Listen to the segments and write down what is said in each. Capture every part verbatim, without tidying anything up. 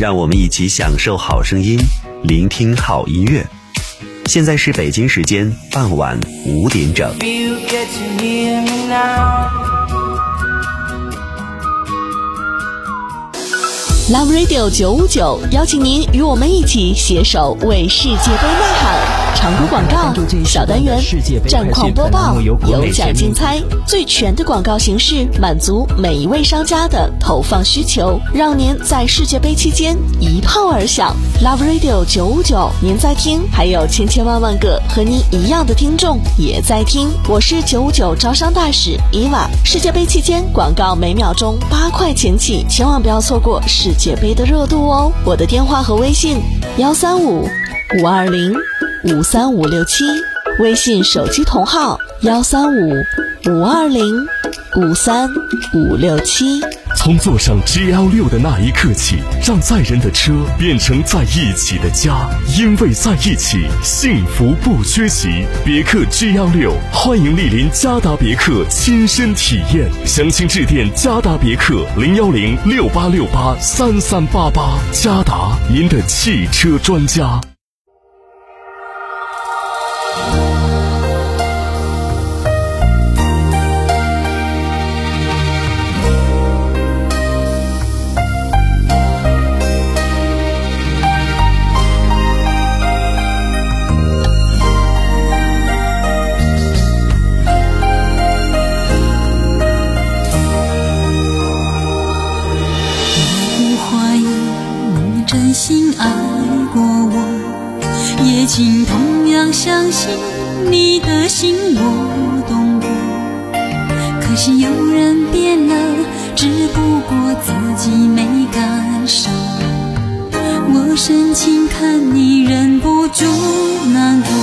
让我们一起享受好声音，聆听好音乐。现在是北京时间傍晚五点整。 Love Radio 九五九邀请您与我们一起携手为世界杯呐喊。长途广告、小单元、战况播报、有奖竞猜，最全的广告形式，满足每一位商家的投放需求，让您在世界杯期间一炮而响。Love Radio 九五九，您在听，还有千千万万个和您一样的听众也在听。我是九五九招商大使伊娃。世界杯期间广告每秒钟八块钱起，千万不要错过世界杯的热度哦。我的电话和微信幺三五五二零五三五六七，微信手机同号幺三五五二零五三五六七。 从坐上 G L 六 的那一刻起，让载人的车变成在一起的家，因为在一起，幸福不缺席。别克 G L 六，欢迎莅临嘉达别克亲身体验，详情致电嘉达别克零幺零六八六八三三八八。嘉达，您的汽车专家。 真心爱过我，也请同样相信你的心我懂得。可惜有人变了，只不过自己没感受。我深情看你忍不住难过，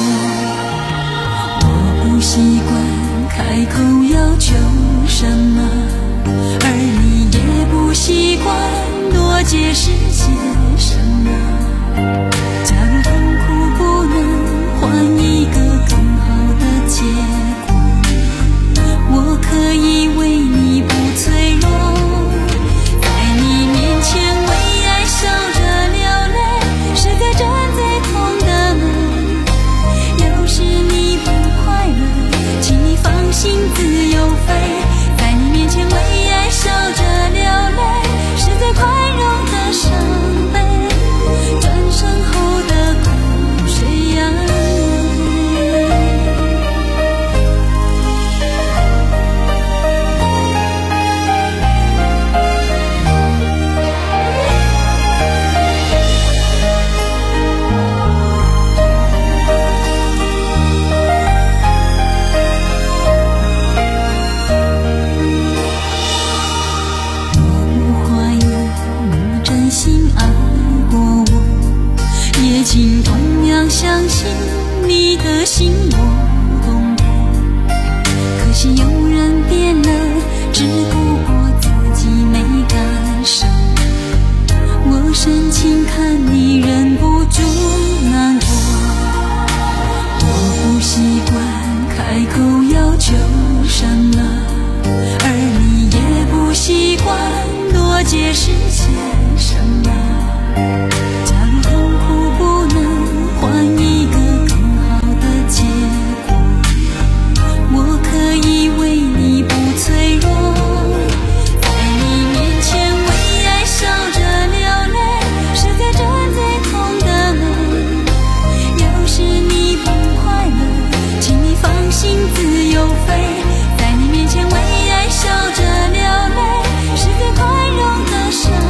我不习惯开口要求什么，而你也不习惯多解释些什么。假如痛苦不能换一个更好的结果，我可以为你不脆弱，在你面前为爱笑着流泪，是在站最痛的门。要是你不快乐，请你放心自由飞，在你面前为爱笑着流泪，是最宽容的伤悲，转身后的苦谁安慰。我不怀疑你真心爱过我，也请同样相信你的心我懂得。可惜有人变了，只不过自己没感受。我深情看你忍不住难过，我不习惯开口要求什么，而你也不习惯多解释些什么。假如痛苦不能换一个更好的结果，我可以为你不脆弱，在你面前为爱笑着流泪，是在站最痛的门。要是你不快乐，请你放心自由飞，在你面前为爱笑着流泪，是最宽容的伤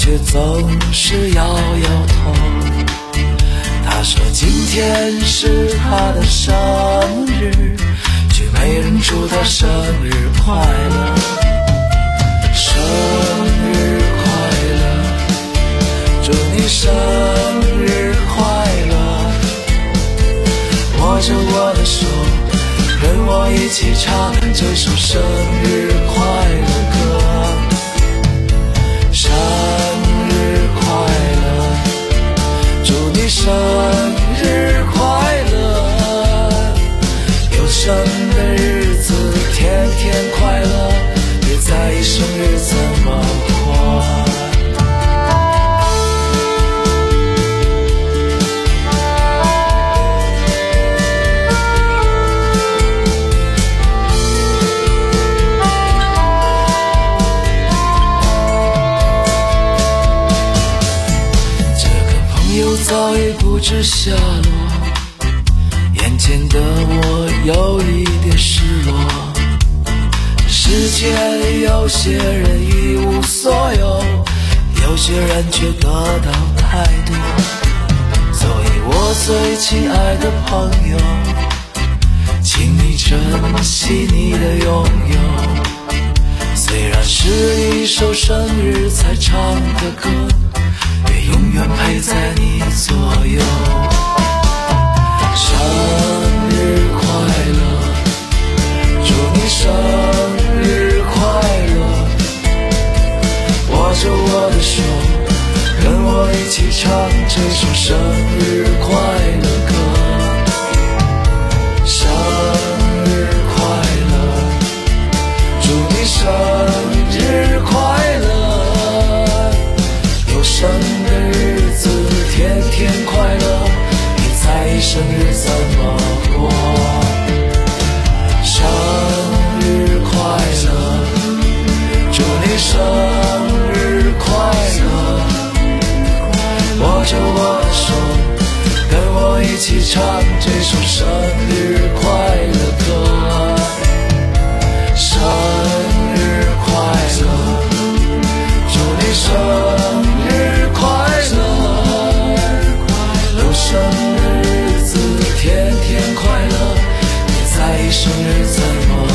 却总是摇摇头。他说今天是他的生日，却没人祝他生日快乐。生日快乐，祝你生日快乐。握着我的手，跟我一起唱这首生日快乐歌。生日快乐，祝你生日快乐。有生的日子天天快乐，别在意生日怎么过。早已不知下落，眼前的我有一点失落。世界有些人一无所有，有些人却得到太多。所以我最亲爱的朋友，请你珍惜你的拥有。虽然是一首生日才唱的歌，永远陪在你左右。生日快乐，祝你生日快乐。握着我的手，跟我一起唱这首生日快乐歌。生日快乐，祝你生日快乐。有生的日子天天快乐，别在意生日怎么过。生日快乐，祝你生日快乐。握着我的手，跟我一起唱这首生日快乐歌。生日快乐，祝你生日快乐。有生的日子天天快乐，别在意生日怎么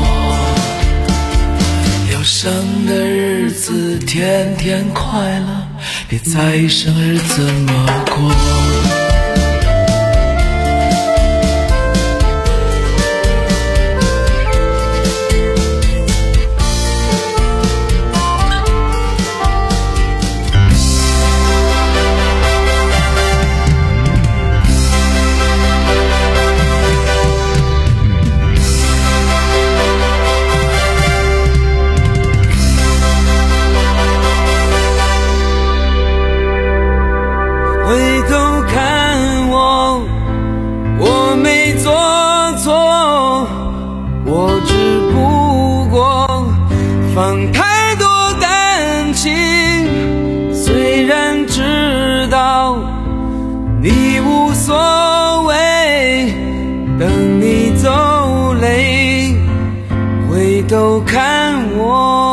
过。有生的日子天天快乐，别在意生日怎么过。 回头看我，我没做错，我只不过放太多感情。虽然知道你无所谓，等你走累，回头看我。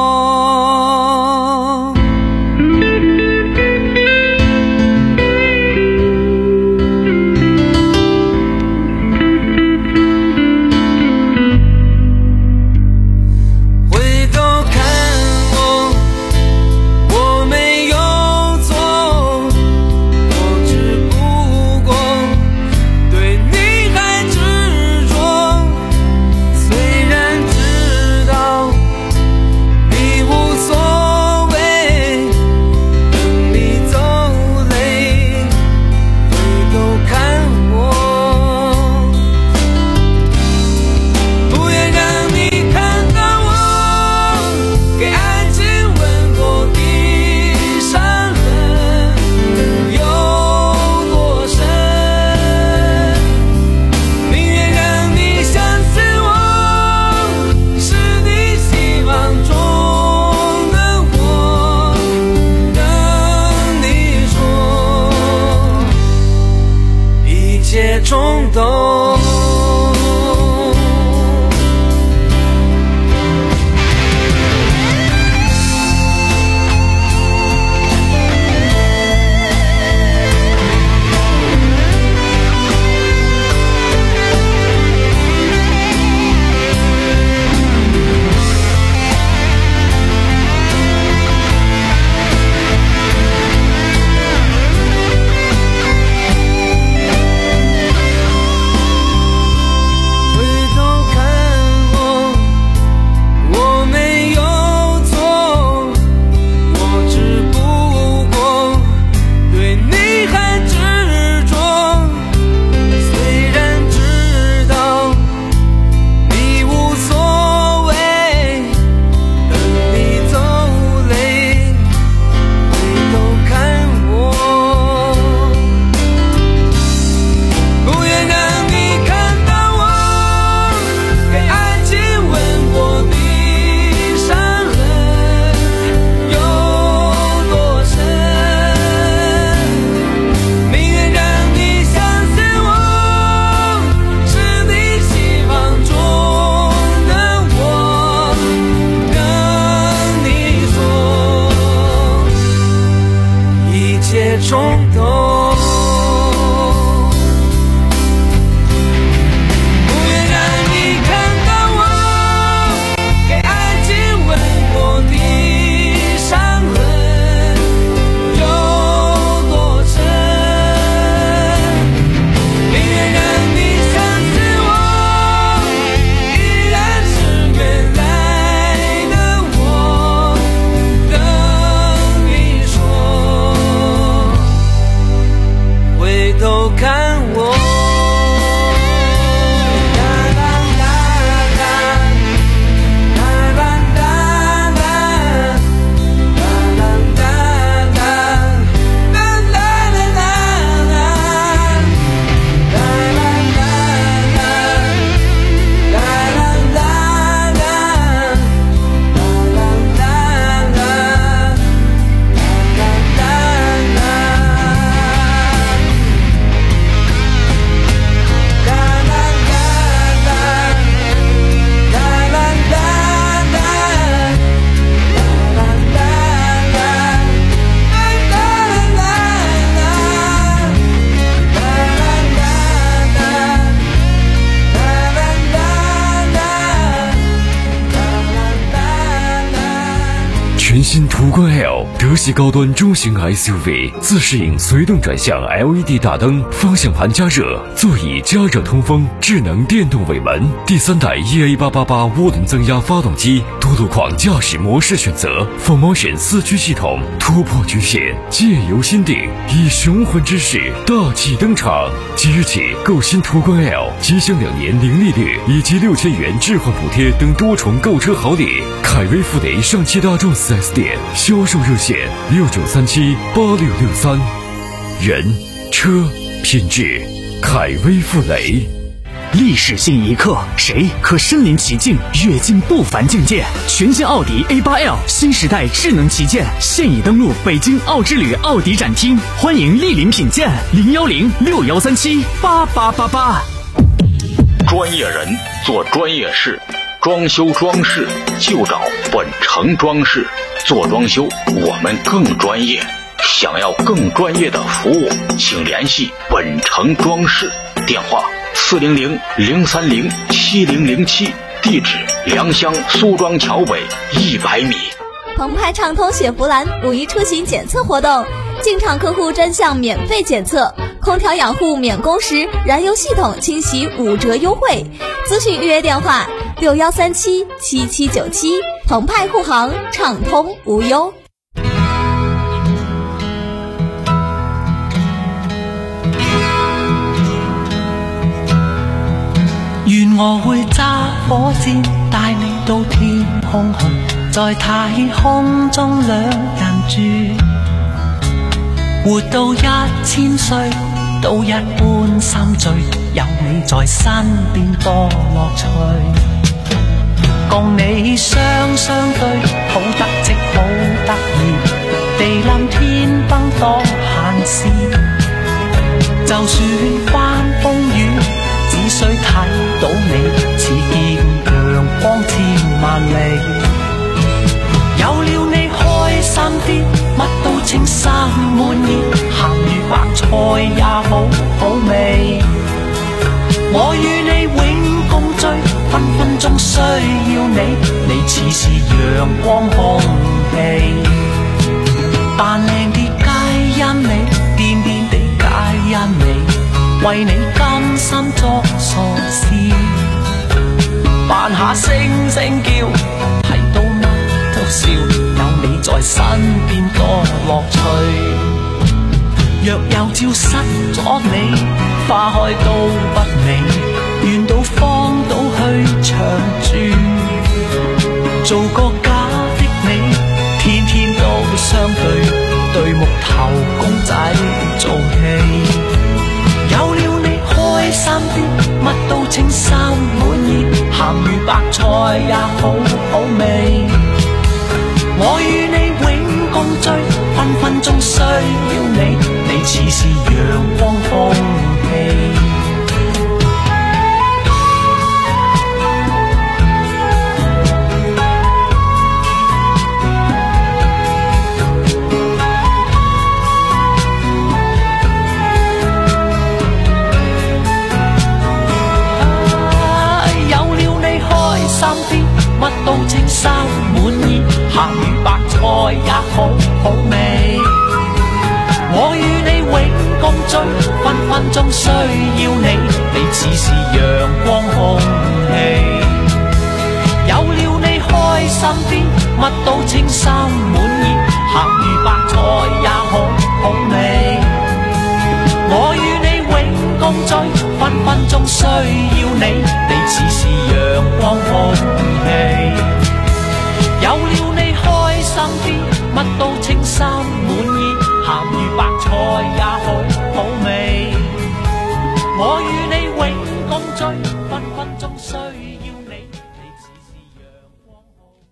冲动。 全新途观 L 德系高端中型 S U V， 自适应随动转向 L E D 大灯，方向盘加热，座椅加热通风，智能电动尾门，第三代 E A 八八八涡轮增压发动机，多路况驾驶模式选择 ，four motion 四驱系统突破局限，借由心定，以雄浑之势大气登场。即日起购新途观 L， 即享两年零利率以及六千元置换补贴等多重购车好礼。凯威富雷上汽大众 四 S 店销售热线六九三七八六六三。人车品质，凯威富雷。 历史性一刻，谁可身临其境，跃进不凡境界？全新奥迪 A 八 L 新时代智能旗舰现已登陆北京奥之旅奥迪展厅，欢迎莅临品鉴，零幺零六幺三七八八八八。 专业人做专业事，装修装饰就找本城装饰，做装修我们更专业。想要更专业的服务，请联系本城装饰，电话四零零零三零七零零七，地址良乡苏庄桥北一百米。 澎湃畅通雪佛兰五一出行检测活动，进场客户专项免费检测，空调养护免工时，燃油系统清洗五折优惠。咨询预约电话六幺三七七七九七。澎湃护航，畅通无忧。 願我會揸火箭帶你到天空去，在太空中兩人住，活到一千歲都一般心醉，有你在身邊多樂趣，共你雙雙對，好得戚好得意，地冧天崩多閒事，就算翻風雨只需睇到你，似見陽光千萬里。有了你開心啲，乜都稱心滿意，鹹魚白菜也好好味。我與你永共聚，分分鐘需要你，你似是陽光空氣。扮靚啲皆因你，癲癲地皆因你，為你甘心作傻事，扮下聲聲叫，睇到乜都笑，有你在身邊多樂趣。若有朝失咗你，花開都不美，願到荒島去長住，做個假的你，天天都相對，對木頭公仔做戲。有了你開心啲，乜都稱心滿意，鹹魚白菜也好好味。我與你永共聚，分分鐘需要你，你似是陽光空氣。乜都稱心滿意，鹹魚白菜也好好味。我與你永共聚，分分鐘需要你，你似是陽光空氣。有了你開心啲，乜都稱心滿意，鹹魚白菜也好好味。我與你永共聚，分分鐘需要你，你似是陽光空氣。有了你開心啲，乜都稱心滿意，鹹魚白菜也好好味。我與你永共聚，分分鐘需要你，你似是陽光空氣。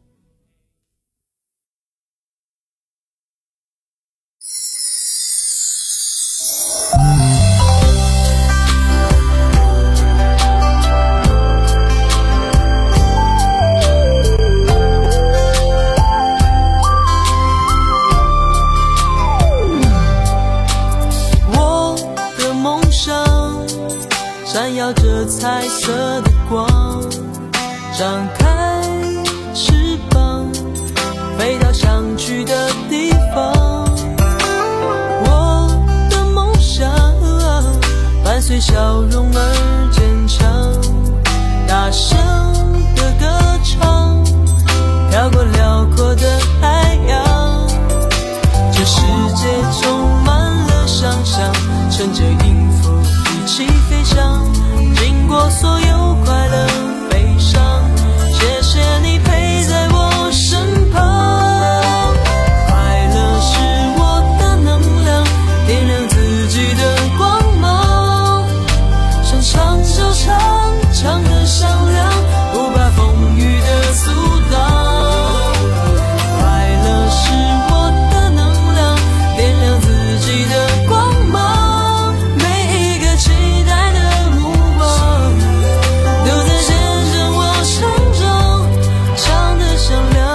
闪耀着彩色的光，张开翅膀， 飞到想去的地方。我的梦想伴随笑容而坚强，大声的歌唱，飘过辽阔的海洋。这世界充满了想象，乘着音符一起飞翔，经过所有快乐悲伤，谢谢你陪在我身旁。快乐是我的能量，点亮自己的光芒，想唱就唱，唱得响亮，不怕风雨的阻挡。快乐是我的能量，点亮自己的光芒，每一个期待的目光都在见证我成长，唱得响亮。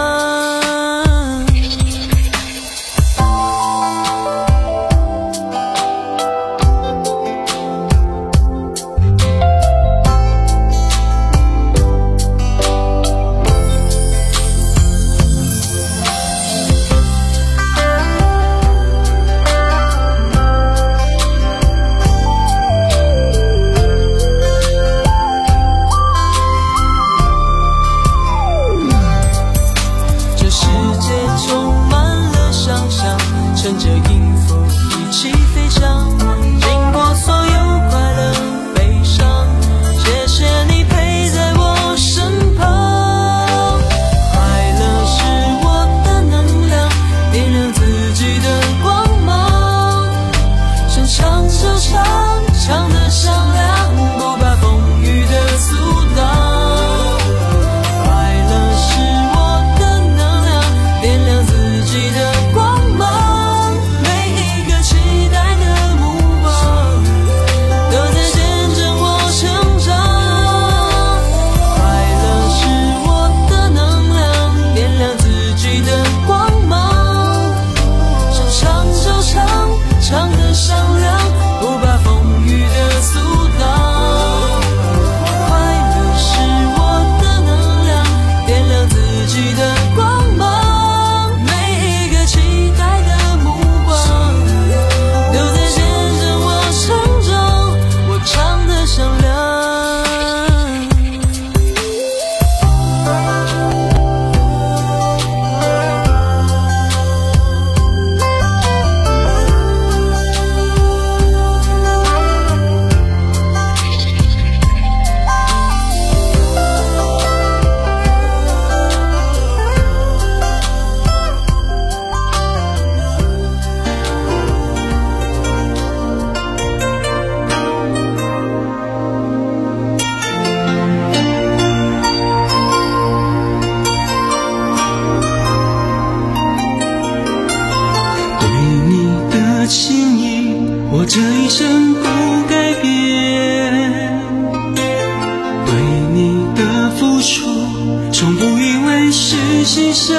这世界充满了想象，乘着音符一起飞翔，经过所有快乐悲伤，谢谢你陪在我身旁。快乐是我的能量，点亮自己的光芒，想唱就唱，唱得响亮，不怕风雨的阻挡。快乐是我的能量，点亮自己的光芒，每一个期待的目光都在见证我成长。快乐是我的能量，点亮自己的光芒，想唱就唱，唱得响亮，不怕风雨的阻挡。快乐是我的能量，点亮自己的光芒，每一个期待的目光都在见证我成长，我唱得响亮。 对你的情谊，我这一生不改变。对你的付出，从不以为是牺牲。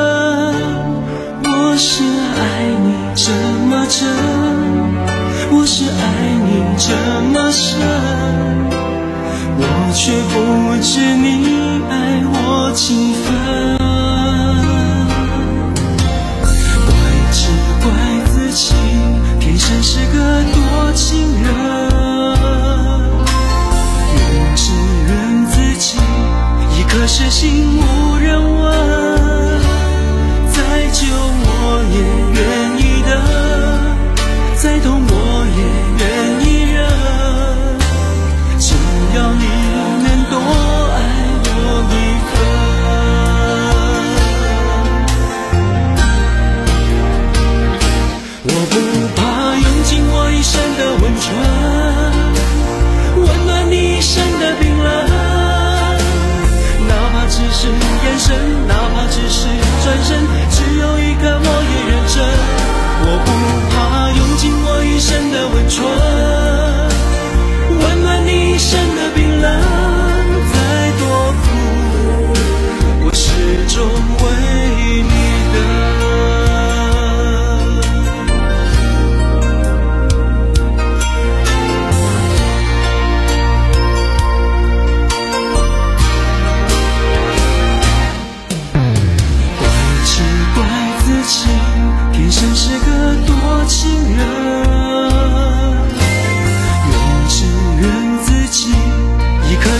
我是爱你这么真，我是爱你这么深，我却不知你爱我几分。怪自己天生是个多情人，怨只怨自己一颗痴心无人问，再久我也愿意等，再痛我也愿意忍，只要你能多爱我一分。我不怕用尽我一生的温存，温暖你一生的冰冷，哪怕只是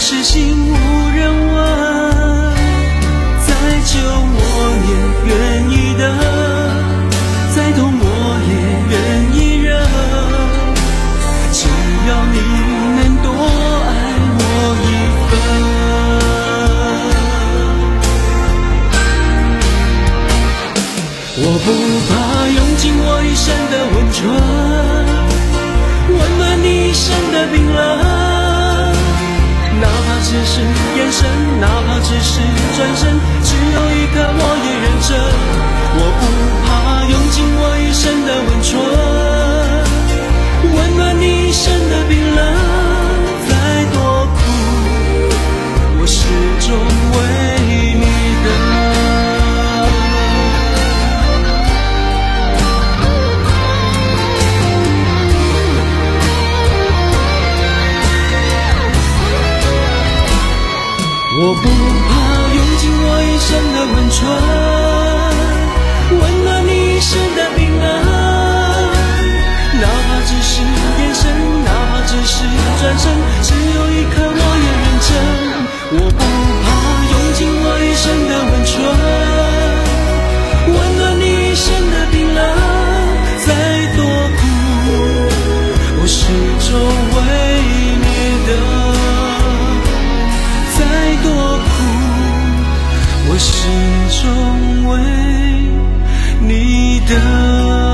痴心无人问，再久我也愿意等，再痛我也愿意忍，只要你能多爱我一分。我不怕用尽我一生的温存，温暖你一生的冰冷，哪怕只是眼神，哪怕只是转身，只有一刻我也认真。我不怕用尽我一生的温存，温暖你一生的冰冷，再多苦我始终为你等。我不怕用尽我一生的温存，温暖你一生的冰冷，哪怕只是眼神，哪怕只是转身，只有一刻我也认真。我不怕用尽我一生的温存，温暖你一生的冰冷，再多苦我始终为你等。再多苦我始终为你等。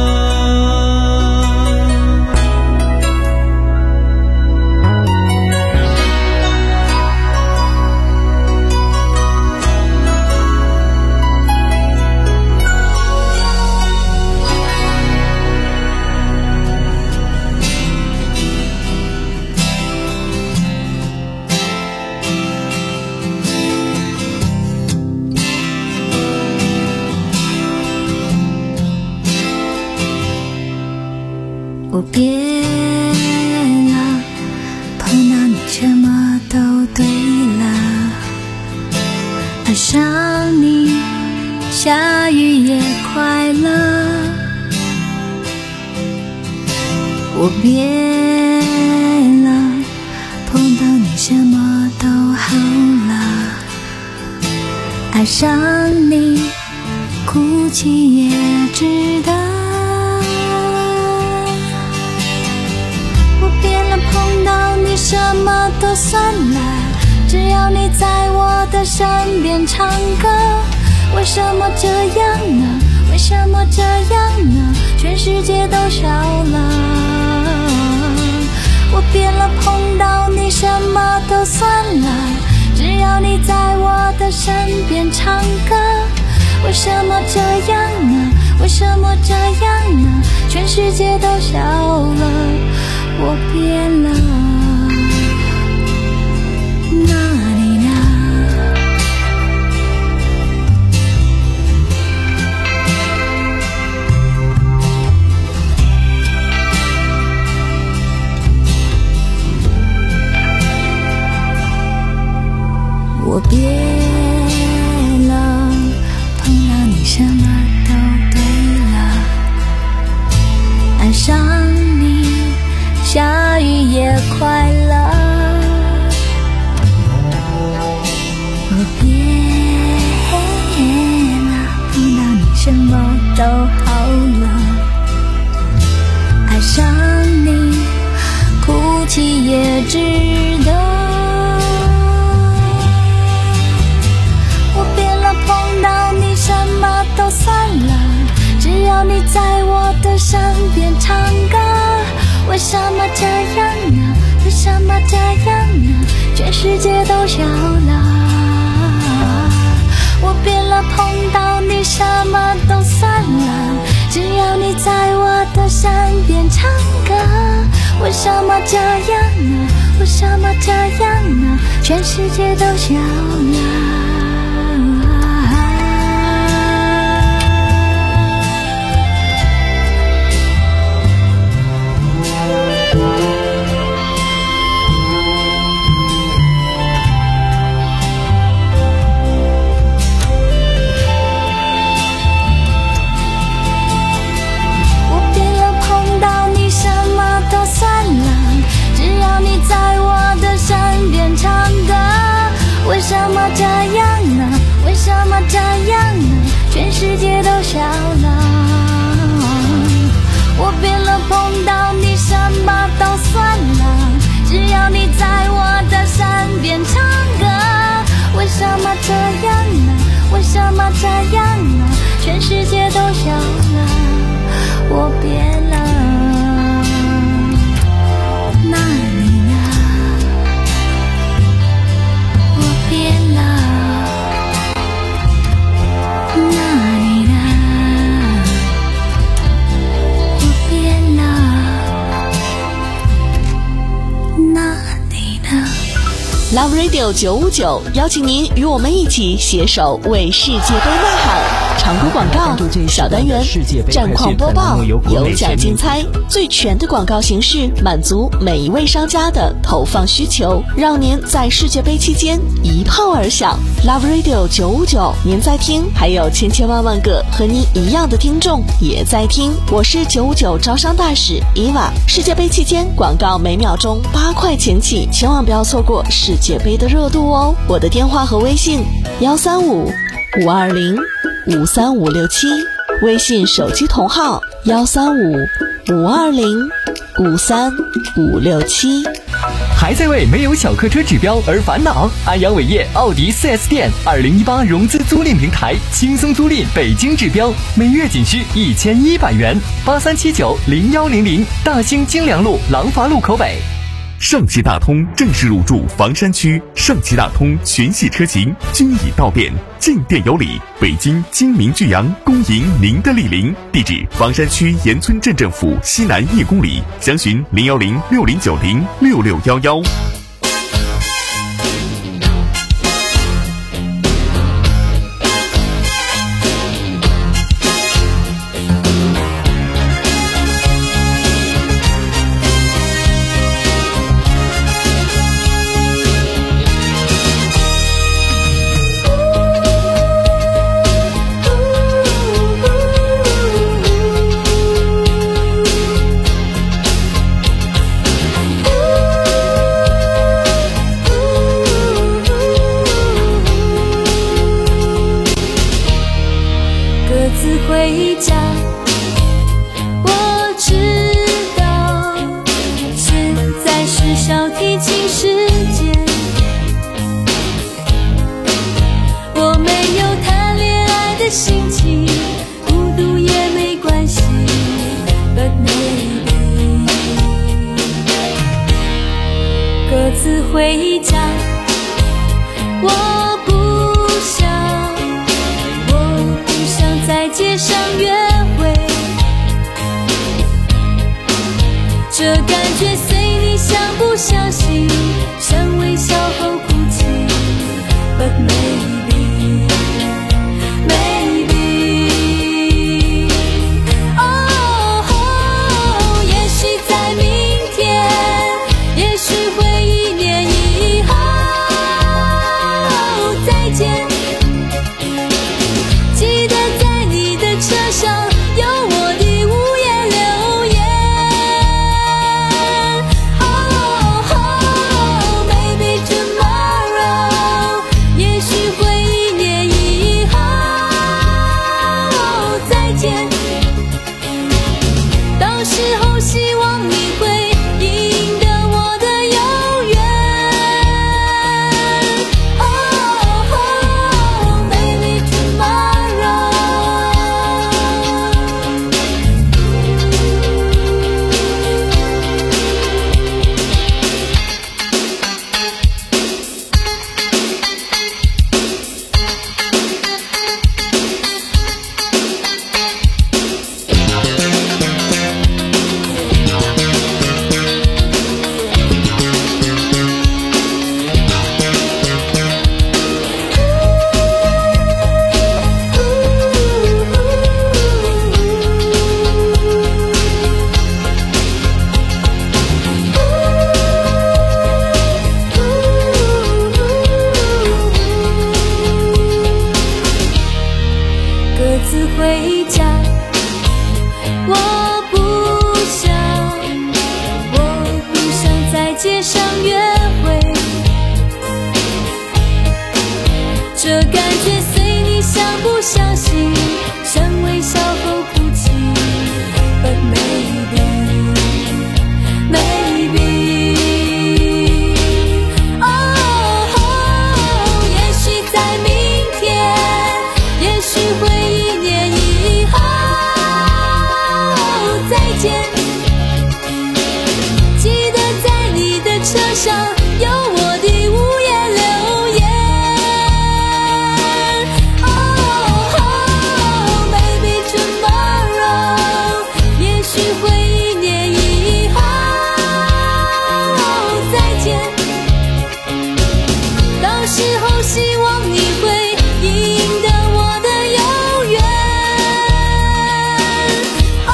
我变了，碰到你什么都对了，爱上你下雨也快乐。我变了，碰到你什么都好了，爱上你哭泣也值得。碰到你什么都算了，只要你在我的身边唱歌。为什么这样呢？为什么这样呢？全世界都笑了。我变了，碰到你什么都算了，只要你在我的身边唱歌。为什么这样呢？为什么这样呢？全世界都笑了。我变了，哪里呢？我变了，碰到你什么都对了，爱上你下雨也快乐。我变了，碰到你什么都好了，爱上你哭泣也值得。我变了，碰到你什么都算了，只要你在我的身边唱歌。为什么这样呢？为什么这样呢？全世界都笑了。我变了，碰到你什么都算了，只要你在我的身边唱歌。为什么这样呢？为什么这样呢？全世界都笑了。在我的身边唱全世界都笑了。我变了，碰到你什么都算了，只要你在我的身边唱歌。为什么这样呢？为什么这样呢？全世界都笑了，我变了。那你呢？我变了。那你呢？我变了。那你呢？ Love Radio 九五九邀请您与我们一起携手为世界杯呐喊。常规广告小单元，战况播报，有奖竞猜，最全的广告形式，满足每一位商家的投放需求，让您在世界杯期间一炮而响。Love Radio 九五九，您在听，还有千千万万个和您一样的听众也在听。我是九五九招商大使伊娃。世界杯期间，广告每秒钟八块钱起，千万不要错过世界杯的热度哦。我的电话和微信：幺三五五二零五三五六七，微信手机同号幺三五五二零五三五六七。 还在为没有小客车指标而烦恼？安阳伟业奥迪 四 S 店二零一八融资租赁平台，轻松租赁北京指标，每月仅需一千一百元。八三七九零幺零零，大兴京良路廊坊路口北。 上汽大通正式入驻房山区，上汽大通全系车型均已到店，进店有礼。北京精明巨阳，恭迎您的莅临。地址：房山区盐村镇政府西南一公里。详询零幺零六零九零六六幺幺。 回家，我知道现在是小提琴时间，我没有谈恋爱的心情，孤独也没关系 But maybe 各自回家，我不想在街上约会，这感觉随你相不相信，想微笑后哭泣 But maybe Maybe 哦、oh, 也许在明天，也许会一年以后再见，记得在你的车上有我的无言留言。Oh, oh, maybe tomorrow， 也许会一年以后再见，到时候希望你会赢得我的永远。Oh, oh, maybe tomorrow。各自回家，我不想，我不想在街上约会，这感觉随你相不相信。 有我的无言留言。Oh, baby tomorrow， 也许会一年以后再见，到时候希望你会赢得我的永远。哦，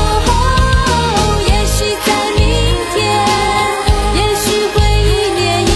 也许在明天，也许会一年以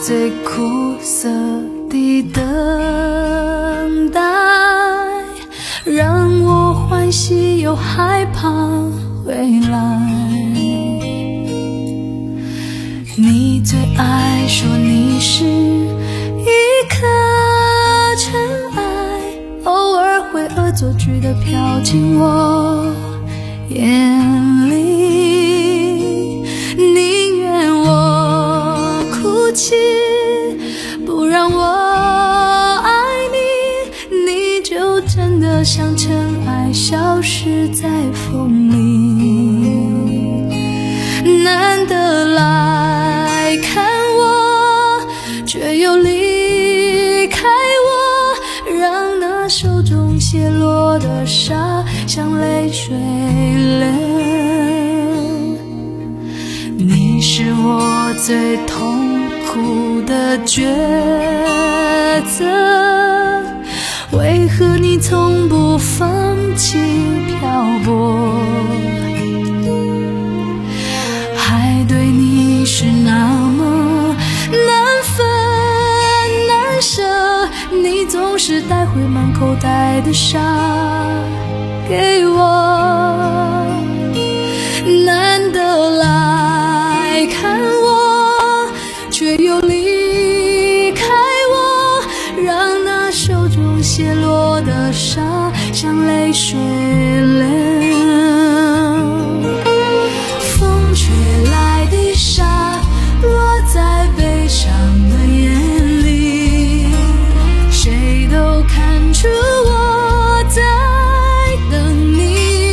最苦涩的等待，让我欢喜又害怕回来。你最爱说你是一颗尘埃，偶尔会恶作剧地飘进我眼里，宁愿我哭泣，不让我爱你，你就真的像尘埃消失在风里。难得来看我，却又离开我，让那手中泻落的沙像泪水流。你是我最痛苦的抉择，为何你从不放弃漂泊？还对你是那么难分难舍，你总是带回满口袋的沙给我。难得来看我，却又离开我，让那手中泻落的沙像泪水流。风吹来的沙落在悲伤的眼里，谁都看出我在等你。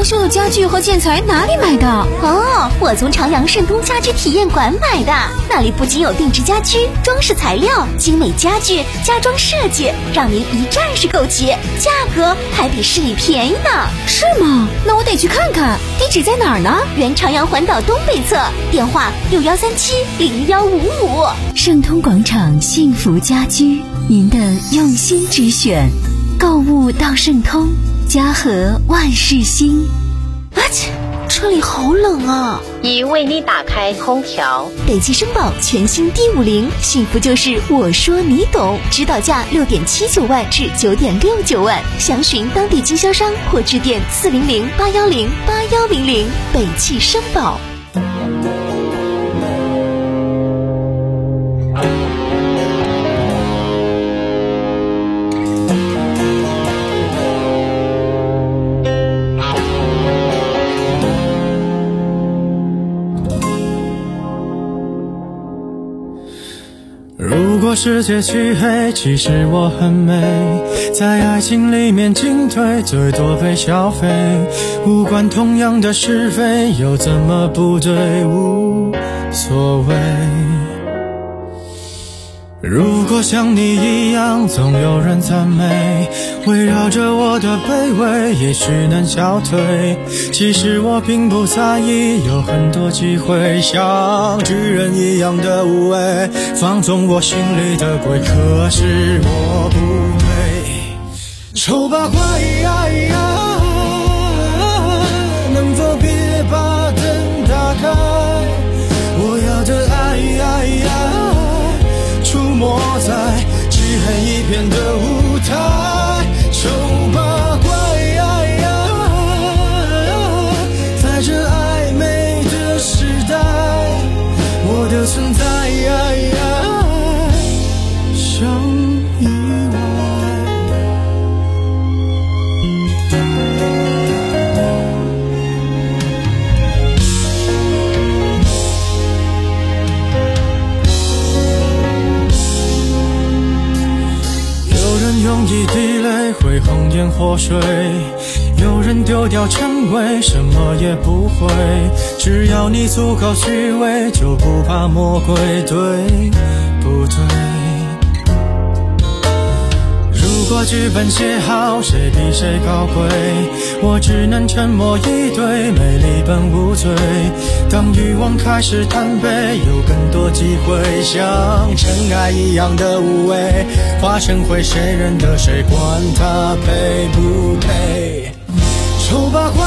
修的家具和建材哪里买的？ 哦，我从长阳盛通家居体验馆买的，那里不仅有定制家居、装饰材料、精美家具、家装设计，让您一站式购齐，价格还比市里便宜呢。 是吗？那我得去看看。地址在哪儿呢？ 原长阳环岛东北侧，电话六幺三七零幺五五。 盛通广场幸福家居，您的用心之选。购物到盛通，家和万事兴。 啊切，这里好冷啊！ 已为你打开空调。 北汽绅宝全新 D 五零，幸福就是我说你懂，指导价六点七九万至九点六九万，详询当地经销商或致电四零零八幺零八幺零零。北汽绅宝。 如果世界漆黑，其实我很美，在爱情里面进退，最多被消费，无关同样的是非，又怎么不对，无所谓。如果像你一样，总有人赞美，围绕着我的卑微，也许能消退。其实我并不在意，有很多机会，像巨人一样的无畏，放纵我心里的鬼。可是我不配，丑八怪，能否别把灯打开？我要的爱出没在漆黑一片的舞台，丑八怪，在这暧昧的时代，我的存在像意外。用一滴泪会红颜祸水，有人丢掉称谓，什么也不会，只要你足够虚伪，就不怕魔鬼，对不对？如果剧本写好，谁比谁高贵，我只能沉默以对，美丽本无罪。当欲望开始贪杯，有更多机会，像尘埃一样的无畏，化成灰，谁认得谁，管他配不配。丑八怪，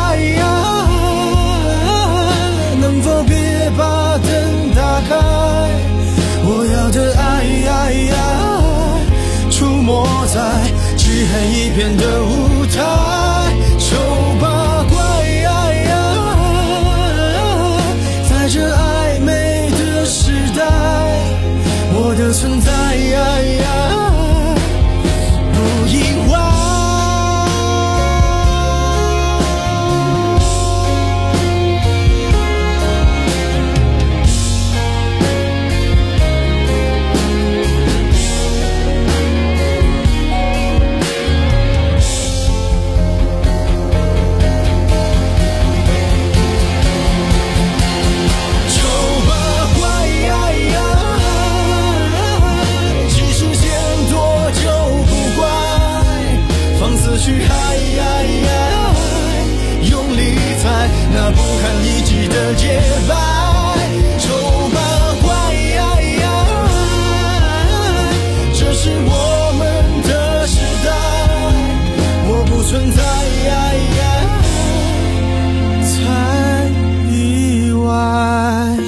能否别把灯打开？我要的爱出没在漆黑一片的舞台，丑八怪，在这暧昧的时代，我的存在不意外。去爱，用力踩那不堪一击的洁白，丑八怪，这是我们的时代，我不存在，才意外。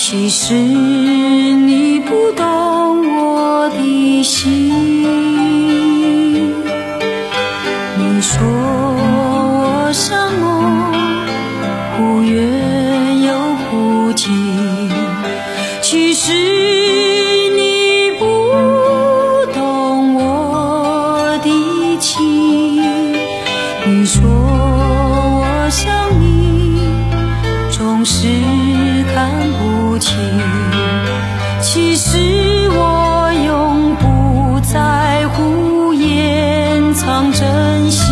其实你不懂我的心，你说我像梦，忽远又忽近，其实你不懂我的情，你说我像你总是看不清，其实我永不在乎掩藏真心。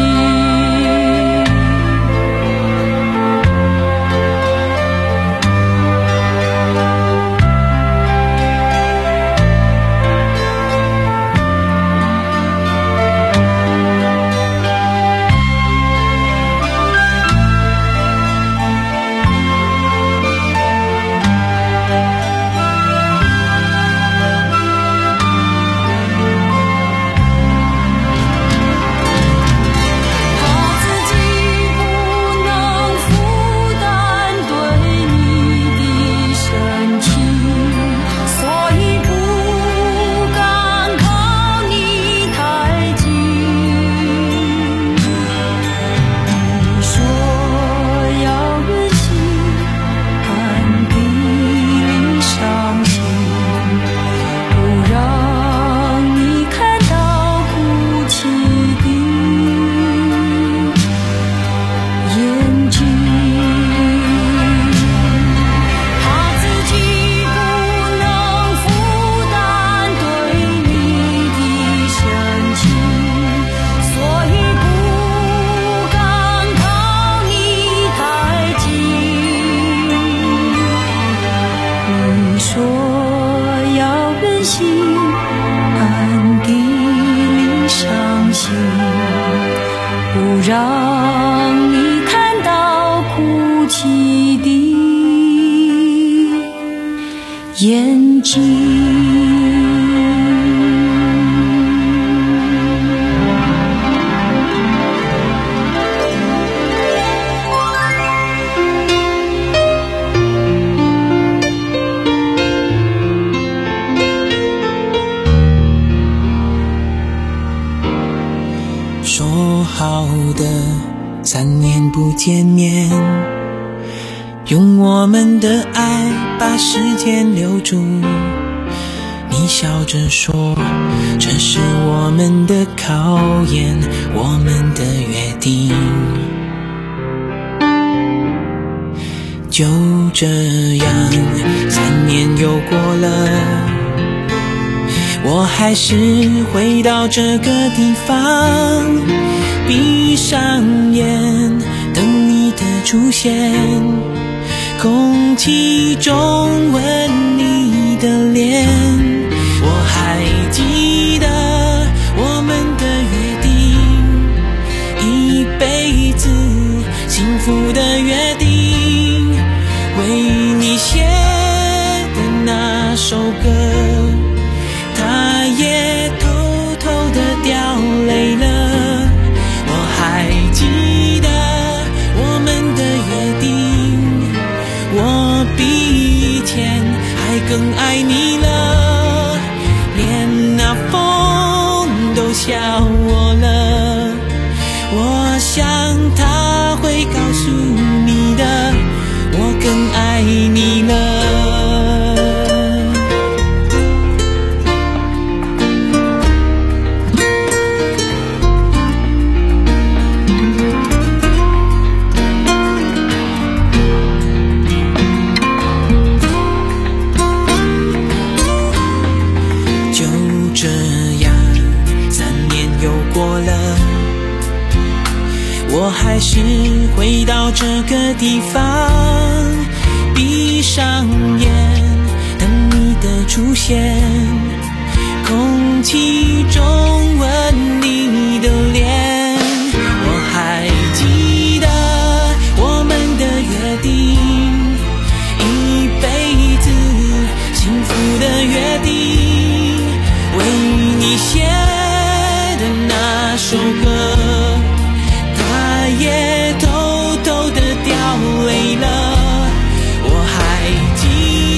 不让你看到哭泣的眼睛。 说好的三年不见面，用我们的爱把时间留住。你笑着说，这是我们的考验，我们的约定。就这样，三年又过了，我还是回到这个地方，闭上眼等你的出现，空气中闻你的脸。我还记得我们的约定，一辈子幸福的约定，为你写的那首歌，他也偷偷地掉泪了。我还记得我们的约定，我比以前还更爱你了，连那风都笑我了。我想他会告诉你的，我更爱你了。我还是回到这个地方，闭上眼等你的出现，空气中闻你的脸。我还记得我们的约定，一辈子幸福的约定，为你写的那首歌，也偷偷地掉泪了。我还记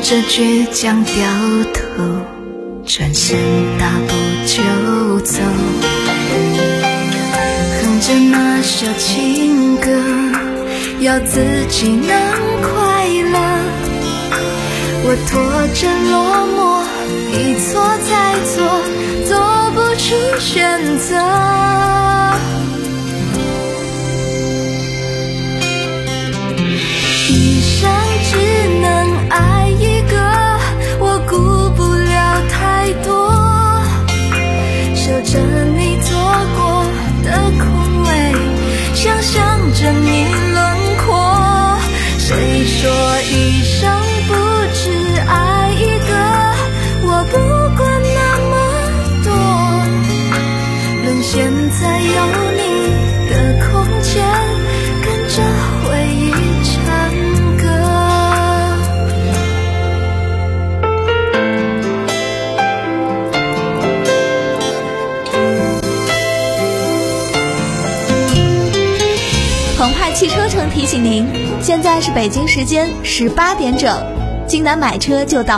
着倔强掉头，转身大步就走，哼着那首情歌，要自己能快乐。我拖着落寞，一错再错，做不出选择。一生只能爱一个，我顾不了太多，守着你做过的空位，想象着你轮廓。谁说一生不只爱一个，我不管那么多，论现在有你的空间，跟着回忆唱歌。 澎湃汽车城提醒您，现在是北京时间十八点整，京南买车就到